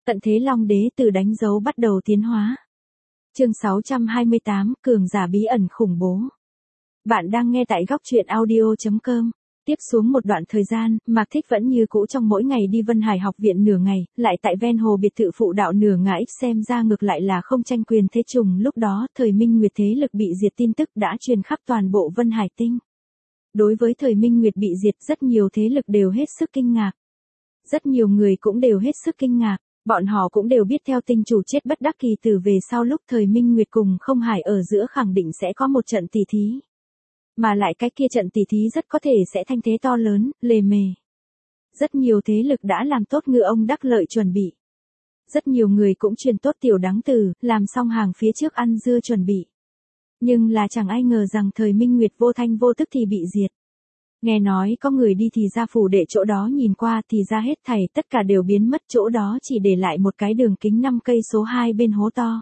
Tận thế Long Đế từ đánh dấu bắt đầu tiến hóa. Chương 628, cường giả bí ẩn khủng bố. Bạn đang nghe tại góc truyện audio.com. Tiếp xuống một đoạn thời gian, Mạc Thích vẫn như cũ trong mỗi ngày đi Vân Hải học viện nửa ngày, lại tại ven hồ biệt thự phụ đạo nửa ngã ít, xem ra ngược lại là không tranh quyền thế trùng. Lúc đó, thời Minh Nguyệt thế lực bị diệt tin tức đã truyền khắp toàn bộ Vân Hải tinh. Đối với thời Minh Nguyệt bị diệt, rất nhiều thế lực đều hết sức kinh ngạc. Rất nhiều người cũng đều hết sức kinh ngạc. Bọn họ cũng đều biết theo tinh chủ chết bất đắc kỳ tử về sau, lúc thời Minh Nguyệt cùng Không Hải ở giữa khẳng định sẽ có một trận tỷ thí. Mà lại cái kia trận tỷ thí rất có thể sẽ thanh thế to lớn, lề mề. Rất nhiều thế lực đã làm tốt ngư ông đắc lợi chuẩn bị. Rất nhiều người cũng truyền tốt tiểu đắng từ, làm xong hàng phía trước ăn dưa chuẩn bị. Nhưng là chẳng ai ngờ rằng thời Minh Nguyệt vô thanh vô tức thì bị diệt. Nghe nói có người đi thì ra phủ đệ chỗ đó nhìn qua thì ra hết thảy tất cả đều biến mất, chỗ đó chỉ để lại một cái đường kính 5 cây số 2 bên hố to.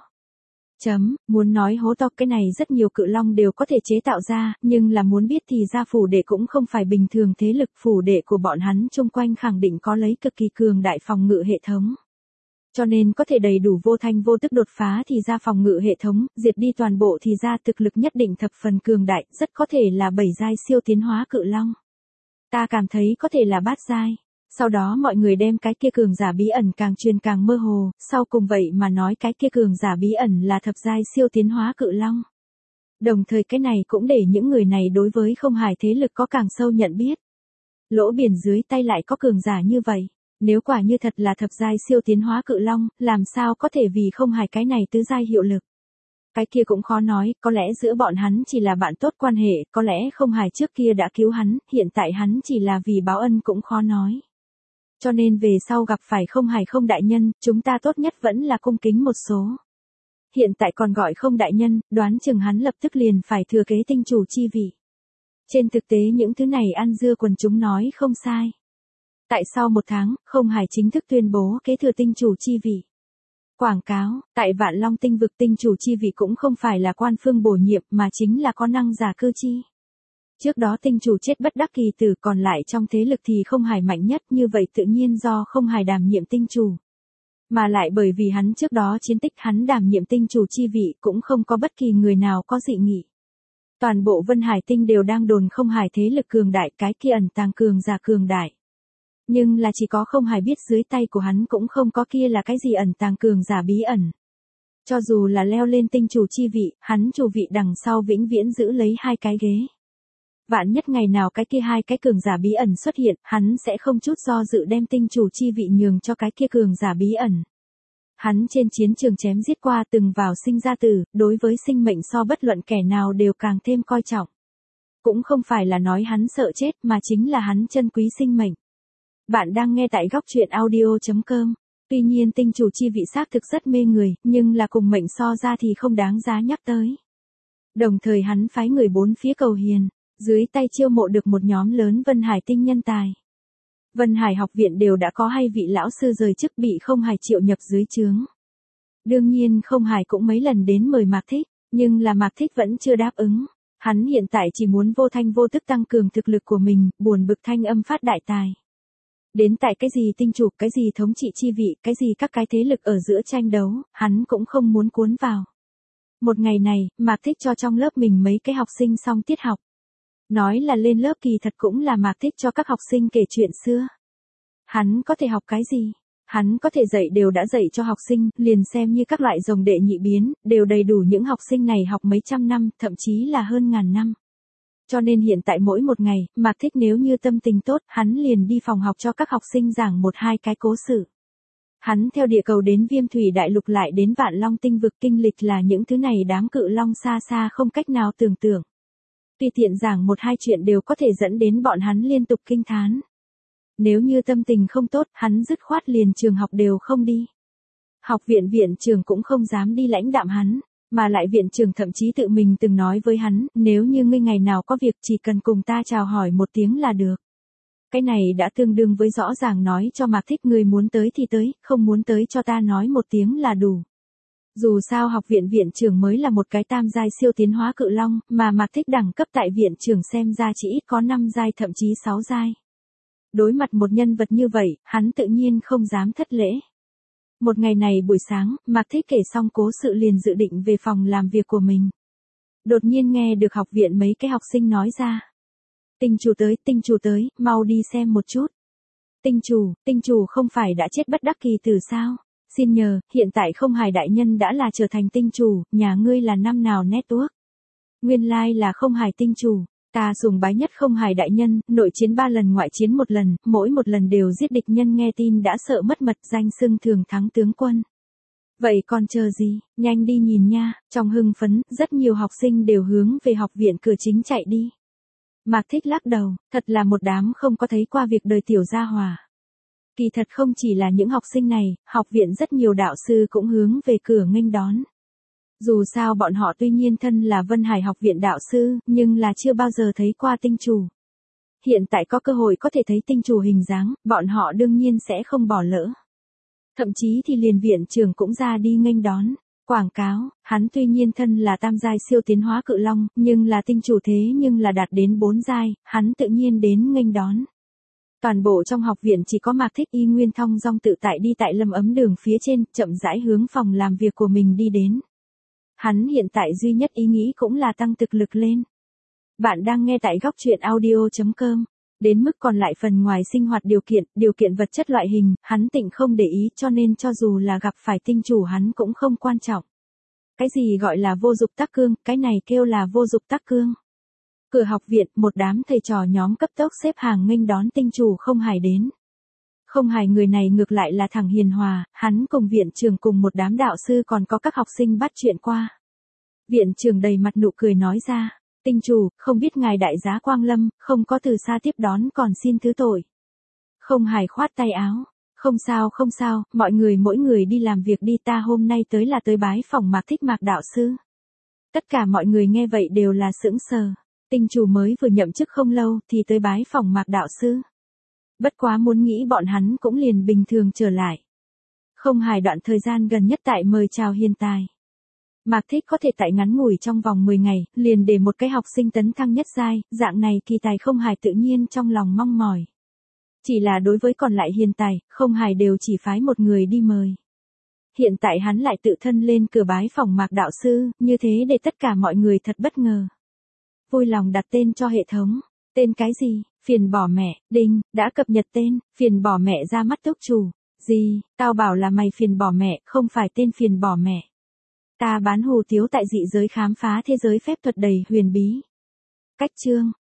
Muốn nói hố to, cái này rất nhiều cự long đều có thể chế tạo ra, nhưng là muốn biết thì ra phủ đệ cũng không phải bình thường thế lực, phủ đệ của bọn hắn chung quanh khẳng định có lấy cực kỳ cường đại phòng ngự hệ thống. Cho nên có thể đầy đủ vô thanh vô tức đột phá thì ra phòng ngự hệ thống, diệt đi toàn bộ thì ra thực lực nhất định thập phần cường đại, rất có thể là 7 giai siêu tiến hóa cự long. Ta cảm thấy có thể là bát giai. Sau đó mọi người đem cái kia cường giả bí ẩn càng truyền càng mơ hồ, sau cùng vậy mà nói cái kia cường giả bí ẩn là thập giai siêu tiến hóa cự long. Đồng thời cái này cũng để những người này đối với Không Hải thế lực có càng sâu nhận biết. Lỗ biển dưới tay lại có cường giả như vậy. Nếu quả như thật là thập giai siêu tiến hóa cự long, làm sao có thể vì Không Hải cái này tứ giai hiệu lực. Cái kia cũng khó nói, có lẽ giữa bọn hắn chỉ là bạn tốt quan hệ, có lẽ Không Hải trước kia đã cứu hắn, hiện tại hắn chỉ là vì báo ân cũng khó nói. Cho nên về sau gặp phải Không Hải Không đại nhân, chúng ta tốt nhất vẫn là cung kính một số. Hiện tại còn gọi Không đại nhân, đoán chừng hắn lập tức liền phải thừa kế tinh chủ chi vị. Trên thực tế những thứ này ăn dưa quần chúng nói không sai. Tại sau 1 tháng, Không Hải chính thức tuyên bố kế thừa tinh chủ chi vị. Quảng cáo, tại Vạn Long tinh vực tinh chủ chi vị cũng không phải là quan phương bổ nhiệm mà chính là có năng giả cư chi. Trước đó tinh chủ chết bất đắc kỳ tử, còn lại trong thế lực thì Không Hải mạnh nhất, như vậy tự nhiên do Không Hải đảm nhiệm tinh chủ. Mà lại bởi vì hắn trước đó chiến tích, hắn đảm nhiệm tinh chủ chi vị cũng không có bất kỳ người nào có dị nghị. Toàn bộ Vân Hải tinh đều đang đồn Không Hải thế lực cường đại, cái kia ẩn tàng cường giả cường đại. Nhưng là chỉ có Không Hải biết dưới tay của hắn cũng không có kia là cái gì ẩn tàng cường giả bí ẩn. Cho dù là leo lên tinh chủ chi vị, hắn chủ vị đằng sau vĩnh viễn giữ lấy 2 cái ghế. Vạn nhất ngày nào cái kia 2 cái cường giả bí ẩn xuất hiện, hắn sẽ không chút do dự đem tinh chủ chi vị nhường cho cái kia cường giả bí ẩn. Hắn trên chiến trường chém giết qua, từng vào sinh ra tử, đối với sinh mệnh so bất luận kẻ nào đều càng thêm coi trọng. Cũng không phải là nói hắn sợ chết mà chính là hắn trân quý sinh mệnh. Bạn đang nghe tại góc truyện audio.com. Tuy nhiên tinh chủ chi vị xác thực rất mê người, nhưng là cùng mệnh so ra thì không đáng giá nhắc tới. Đồng thời hắn phái người 4 phía cầu hiền, dưới tay chiêu mộ được một nhóm lớn Vân Hải tinh nhân tài. Vân Hải học viện đều đã có 2 vị lão sư rời chức bị Không Hải triệu nhập dưới trướng. Đương nhiên Không Hải cũng mấy lần đến mời Mạc Thích, nhưng là Mạc Thích vẫn chưa đáp ứng. Hắn hiện tại chỉ muốn vô thanh vô tức tăng cường thực lực của mình, buồn bực thanh âm phát đại tài. Đến tại cái gì tinh chủ, cái gì thống trị chi vị, cái gì các cái thế lực ở giữa tranh đấu, hắn cũng không muốn cuốn vào. Một ngày này, Mạc Thích cho trong lớp mình mấy cái học sinh xong tiết học. Nói là lên lớp kỳ thật cũng là Mạc Thích cho các học sinh kể chuyện xưa. Hắn có thể học cái gì? Hắn có thể dạy đều đã dạy cho học sinh, liền xem như các loại rồng đệ nhị biến, đều đầy đủ những học sinh này học mấy trăm năm, thậm chí là hơn ngàn năm. Cho nên hiện tại mỗi một ngày, Mạc Thích nếu như tâm tình tốt, hắn liền đi phòng học cho các học sinh giảng 1-2 cái cố sự. Hắn theo địa cầu đến Viêm Thủy Đại Lục lại đến Vạn Long tinh vực, kinh lịch là những thứ này đám cự long xa xa không cách nào tưởng tượng. Tùy tiện giảng 1-2 chuyện đều có thể dẫn đến bọn hắn liên tục kinh thán. Nếu như tâm tình không tốt, hắn dứt khoát liền trường học đều không đi. Học viện viện trưởng cũng không dám đi lãnh đạm hắn, mà lại viện trưởng thậm chí tự mình từng nói với hắn, nếu như ngươi ngày nào có việc chỉ cần cùng ta chào hỏi một tiếng là được. Cái này đã tương đương với rõ ràng nói cho Mạc Thích, người muốn tới thì tới, không muốn tới cho ta nói một tiếng là đủ. Dù sao học viện viện trưởng mới là một cái tam giai siêu tiến hóa cự long, mà Mạc Thích đẳng cấp tại viện trưởng xem ra chỉ ít có 5 giai thậm chí 6 giai. Đối mặt một nhân vật như vậy, hắn tự nhiên không dám thất lễ. Một ngày này buổi sáng, Mạc Thích kể xong cố sự liền dự định về phòng làm việc của mình. Đột nhiên nghe được học viện mấy cái học sinh nói ra. Tinh chủ tới, mau đi xem một chút. Tinh chủ không phải đã chết bất đắc kỳ tử sao? Xin nhờ, hiện tại Không Hải đại nhân đã là trở thành tinh chủ, nhà ngươi là năm nào network? Nguyên lai là Không Hải tinh chủ. Ta sùng bái nhất Không Hải đại nhân, nội chiến 3 lần ngoại chiến 1 lần, mỗi một lần đều giết địch nhân, nghe tin đã sợ mất mật, danh xưng thường thắng tướng quân. Vậy còn chờ gì, nhanh đi nhìn nha. Trong hưng phấn, rất nhiều học sinh đều hướng về học viện cửa chính chạy đi. Mạc Thích lắc đầu, thật là một đám không có thấy qua việc đời tiểu gia hỏa. Kỳ thật không chỉ là những học sinh này, học viện rất nhiều đạo sư cũng hướng về cửa nghênh đón. Dù sao bọn họ tuy nhiên thân là Vân Hải học viện đạo sư, nhưng là chưa bao giờ thấy qua tinh chủ. Hiện tại có cơ hội có thể thấy tinh chủ hình dáng, bọn họ đương nhiên sẽ không bỏ lỡ. Thậm chí thì liền viện trưởng cũng ra đi nghênh đón. Quảng cáo, hắn tuy nhiên thân là tam giai siêu tiến hóa cự long, nhưng là tinh chủ thế nhưng là đạt đến 4 giai, hắn tự nhiên đến nghênh đón. Toàn bộ trong học viện chỉ có Mạc Thích y nguyên thong dong tự tại đi tại Lâm Ấm đường phía trên, chậm rãi hướng phòng làm việc của mình đi đến. Hắn hiện tại duy nhất ý nghĩ cũng là tăng thực lực lên. Bạn đang nghe tại góc truyện audio.com. Đến mức còn lại phần ngoài sinh hoạt điều kiện vật chất loại hình, hắn tịnh không để ý, cho nên cho dù là gặp phải tinh chủ hắn cũng không quan trọng. Cái gì gọi là vô dụng tắc cương, cái này kêu là vô dụng tắc cương. Cửa học viện, một đám thầy trò nhóm cấp tốc xếp hàng nghênh đón tinh chủ Không Hải đến. Không Hải người này ngược lại là thằng hiền hòa, hắn cùng viện trưởng cùng một đám đạo sư còn có các học sinh bắt chuyện qua. Viện trưởng đầy mặt nụ cười nói ra, tinh chủ, không biết ngài đại giá quang lâm, không có từ xa tiếp đón còn xin thứ tội. Không Hải khoát tay áo, không sao, mọi người mỗi người đi làm việc đi, ta hôm nay tới là tới bái phòng Mạc Thích Mạc đạo sư. Tất cả mọi người nghe vậy đều là sững sờ, tinh chủ mới vừa nhậm chức không lâu thì tới bái phòng Mạc đạo sư. Bất quá muốn nghĩ bọn hắn cũng liền bình thường trở lại. Không Hải đoạn thời gian gần nhất tại mời chào hiền tài. Mạc Thích có thể tại ngắn ngủi trong vòng 10 ngày, liền để một cái học sinh tấn thăng nhất giai, dạng này kỳ tài Không Hải tự nhiên trong lòng mong mỏi. Chỉ là đối với còn lại hiền tài, Không Hải đều chỉ phái một người đi mời. Hiện tại hắn lại tự thân lên cửa bái phòng Mạc đạo sư, như thế để tất cả mọi người thật bất ngờ. Vui lòng đặt tên cho hệ thống. Tên cái gì? Phiền bỏ mẹ, đinh, đã cập nhật tên, phiền bỏ mẹ ra mắt túc chủ. Gì, tao bảo là mày phiền bỏ mẹ, không phải tên phiền bỏ mẹ. Ta bán hủ tiếu tại dị giới khám phá thế giới phép thuật đầy huyền bí. Cách chương,